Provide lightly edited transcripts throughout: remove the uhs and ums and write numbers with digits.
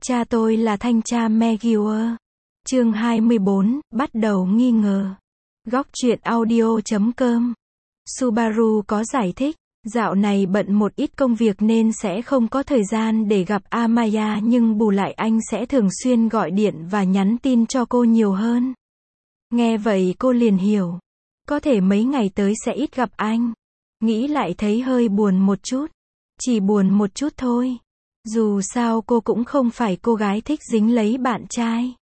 Cha tôi là thanh tra McGuire. Chương 24, bắt đầu nghi ngờ. Góc truyện audio.com. Subaru có giải thích, dạo này bận một ít công việc nên sẽ không có thời gian để gặp Amaya, nhưng bù lại anh sẽ thường xuyên gọi điện và nhắn tin cho cô nhiều hơn. Nghe vậy cô liền hiểu. Có thể mấy ngày tới sẽ ít gặp anh. Nghĩ lại thấy hơi buồn một chút. Chỉ buồn một chút thôi. Dù sao cô cũng không phải cô gái thích dính lấy bạn trai.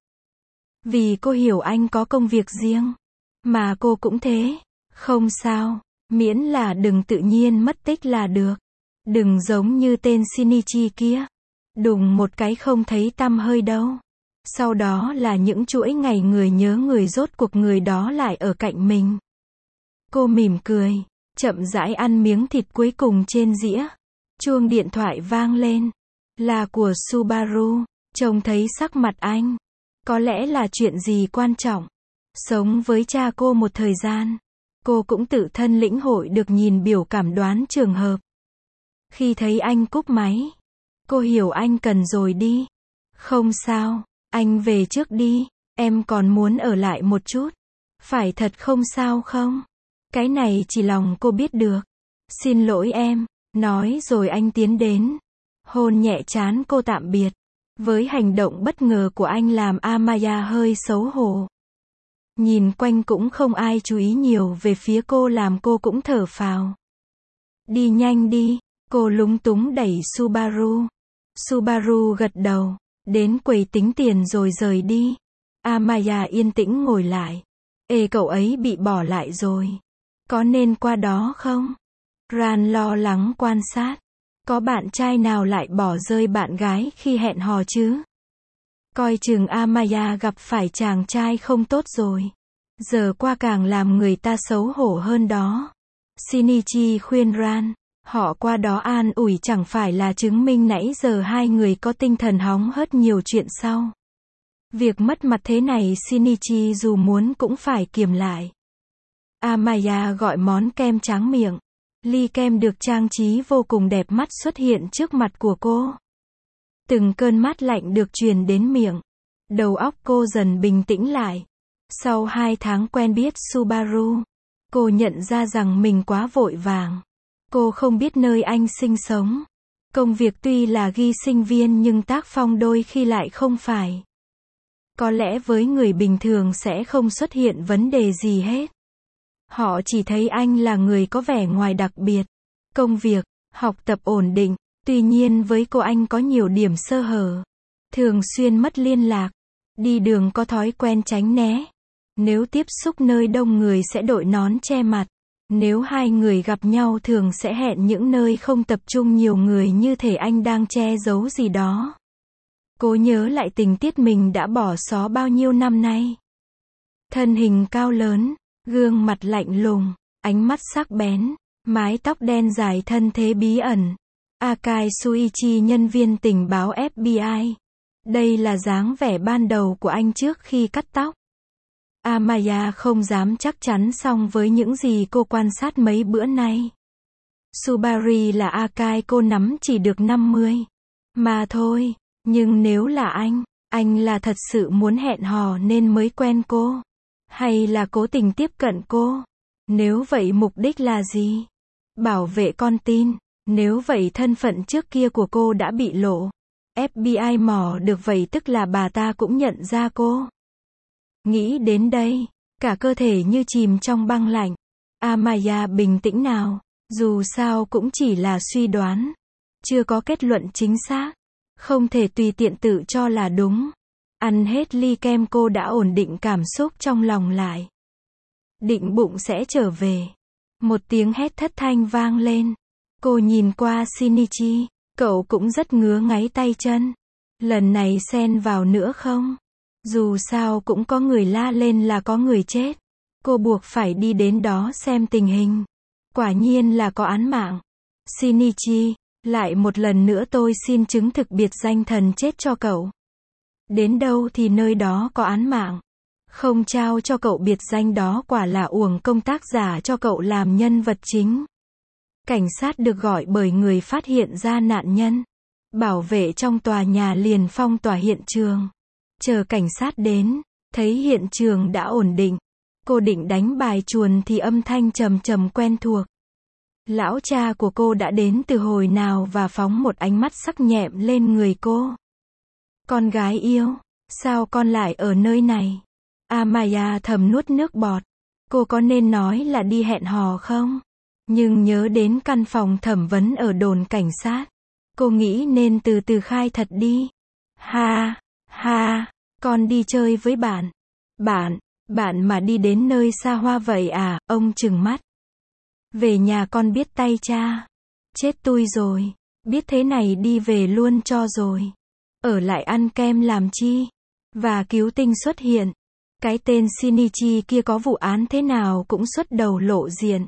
Vì cô hiểu anh có công việc riêng. Mà cô cũng thế. Không sao. Miễn là đừng tự nhiên mất tích là được. Đừng giống như tên Shinichi kia. Đùng một cái không thấy tăm hơi đâu. Sau đó là những chuỗi ngày người nhớ người, rốt cuộc người đó lại ở cạnh mình. Cô mỉm cười, chậm rãi ăn miếng thịt cuối cùng trên dĩa. Chuông điện thoại vang lên. Là của Subaru. Trông thấy sắc mặt anh. Có lẽ là chuyện gì quan trọng. Sống với cha cô một thời gian. Cô cũng tự thân lĩnh hội được nhìn biểu cảm đoán trường hợp. Khi thấy anh cúp máy. Cô hiểu anh cần rồi đi. Không sao, anh về trước đi. Em còn muốn ở lại một chút. Phải thật không sao không? Cái này chỉ lòng cô biết được. Xin lỗi em. Nói rồi anh tiến đến. Hôn nhẹ trán cô tạm biệt. Với hành động bất ngờ của anh làm Amaya hơi xấu hổ. Nhìn quanh cũng không ai chú ý nhiều về phía cô, làm cô cũng thở phào. Đi nhanh đi. Cô lúng túng đẩy Subaru. Subaru gật đầu. Đến quầy tính tiền rồi rời đi. Amaya yên tĩnh ngồi lại. Ê, cậu ấy bị bỏ lại rồi. Có nên qua đó không? Ran lo lắng quan sát. Có bạn trai nào lại bỏ rơi bạn gái khi hẹn hò chứ? Coi chừng Amaya gặp phải chàng trai không tốt rồi. Giờ qua càng làm người ta xấu hổ hơn đó. Shinichi khuyên Ran. Họ qua đó an ủi chẳng phải là chứng minh nãy giờ hai người có tinh thần hóng hớt nhiều chuyện sau. Việc mất mặt thế này Shinichi dù muốn cũng phải kiềm lại. Amaya gọi món kem tráng miệng. Ly kem được trang trí vô cùng đẹp mắt xuất hiện trước mặt của cô. Từng cơn mát lạnh được truyền đến miệng. Đầu óc cô dần bình tĩnh lại. Sau 2 tháng quen biết Subaru, cô nhận ra rằng mình quá vội vàng. Cô không biết nơi anh sinh sống. Công việc tuy là ghi sinh viên nhưng tác phong đôi khi lại không phải. Có lẽ với người bình thường sẽ không xuất hiện vấn đề gì hết. Họ chỉ thấy anh là người có vẻ ngoài đặc biệt. Công việc, học tập ổn định. Tuy nhiên với cô anh có nhiều điểm sơ hở. Thường xuyên mất liên lạc. Đi đường có thói quen tránh né. Nếu tiếp xúc nơi đông người sẽ đội nón che mặt. Nếu hai người gặp nhau thường sẽ hẹn những nơi không tập trung nhiều người, như thể anh đang che giấu gì đó. Cô nhớ lại tình tiết mình đã bỏ xó bao nhiêu năm nay. Thân hình cao lớn, gương mặt lạnh lùng, ánh mắt sắc bén, mái tóc đen dài, thân thế bí ẩn. Akai Shuichi, nhân viên tình báo FBI. Đây là dáng vẻ ban đầu của anh trước khi cắt tóc. Amaya không dám chắc chắn song với những gì cô quan sát mấy bữa nay. Subaru là Akai cô nắm chỉ được 50. Mà thôi, nhưng nếu là anh là thật sự muốn hẹn hò nên mới quen cô. Hay là cố tình tiếp cận cô? Nếu vậy mục đích là gì? Bảo vệ con tin. Nếu vậy thân phận trước kia của cô đã bị lộ. FBI mò được vậy tức là bà ta cũng nhận ra cô. Nghĩ đến đây, cả cơ thể như chìm trong băng lạnh. Amaya bình tĩnh nào, dù sao cũng chỉ là suy đoán. Chưa có kết luận chính xác. Không thể tùy tiện tự cho là đúng. Ăn hết ly kem cô đã ổn định cảm xúc trong lòng lại. Định bụng sẽ trở về. Một tiếng hét thất thanh vang lên. Cô nhìn qua Shinichi, cậu cũng rất ngứa ngáy tay chân. Lần này xen vào nữa không? Dù sao cũng có người la lên là có người chết. Cô buộc phải đi đến đó xem tình hình. Quả nhiên là có án mạng. Shinichi, lại một lần nữa tôi xin chứng thực biệt danh thần chết cho cậu. Đến đâu thì nơi đó có án mạng. Không trao cho cậu biệt danh đó quả là uổng công tác giả cho cậu làm nhân vật chính. Cảnh sát được gọi bởi người phát hiện ra nạn nhân. Bảo vệ trong tòa nhà liền phong tỏa hiện trường. Chờ cảnh sát đến, thấy hiện trường đã ổn định. Cô định đánh bài chuồn thì âm thanh trầm trầm quen thuộc. Lão cha của cô đã đến từ hồi nào và phóng một ánh mắt sắc nhẹm lên người cô. Con gái yêu, sao con lại ở nơi này? Amaya thầm nuốt nước bọt. Cô có nên nói là đi hẹn hò không? Nhưng nhớ đến căn phòng thẩm vấn ở đồn cảnh sát. Cô nghĩ nên từ từ khai thật đi. Ha, ha, con đi chơi với bạn. Bạn mà đi đến nơi xa hoa vậy à? Ông trừng mắt. Về nhà con biết tay cha. Chết tui rồi. Biết thế này đi về luôn cho rồi. Ở lại ăn kem làm chi? Và cứu tinh xuất hiện. Cái tên Shinichi kia có vụ án thế nào cũng xuất đầu lộ diện.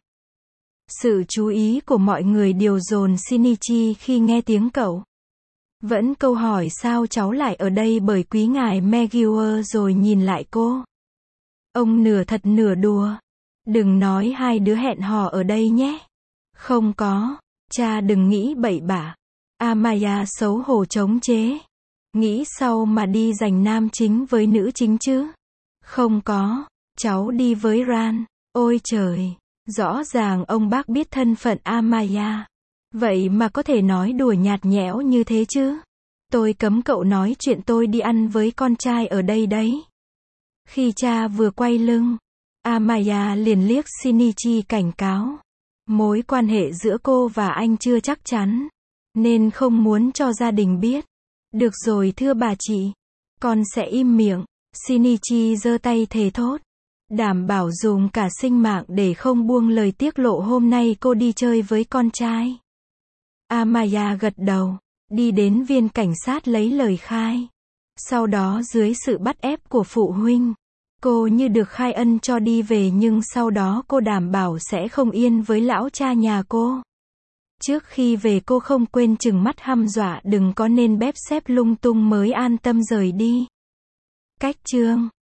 Sự chú ý của mọi người điều dồn Shinichi khi nghe tiếng cậu. Vẫn câu hỏi sao cháu lại ở đây bởi quý ngài Megier rồi nhìn lại cô. Ông nửa thật nửa đùa. Đừng nói hai đứa hẹn hò ở đây nhé. Không có, cha đừng nghĩ bậy bạ. Amaya xấu hổ chống chế. Nghĩ sau mà đi giành nam chính với nữ chính chứ. Không có, cháu đi với Ran. Ôi trời, rõ ràng ông bác biết thân phận Amaya. Vậy mà có thể nói đùa nhạt nhẽo như thế chứ. Tôi cấm cậu nói chuyện tôi đi ăn với con trai ở đây đấy. Khi cha vừa quay lưng, Amaya liền liếc Shinichi cảnh cáo. Mối quan hệ giữa cô và anh chưa chắc chắn, nên không muốn cho gia đình biết. Được rồi thưa bà chị, con sẽ im miệng. Shinichi giơ tay thề thốt. Đảm bảo dùng cả sinh mạng để không buông lời tiết lộ hôm nay cô đi chơi với con trai. Amaya gật đầu, đi đến viên cảnh sát lấy lời khai. Sau đó dưới sự bắt ép của phụ huynh, cô như được khai ân cho đi về nhưng sau đó cô đảm bảo sẽ không yên với lão cha nhà cô. Trước khi về cô không quên trừng mắt hăm dọa đừng có nên bếp xếp lung tung mới an tâm rời đi. Cách chương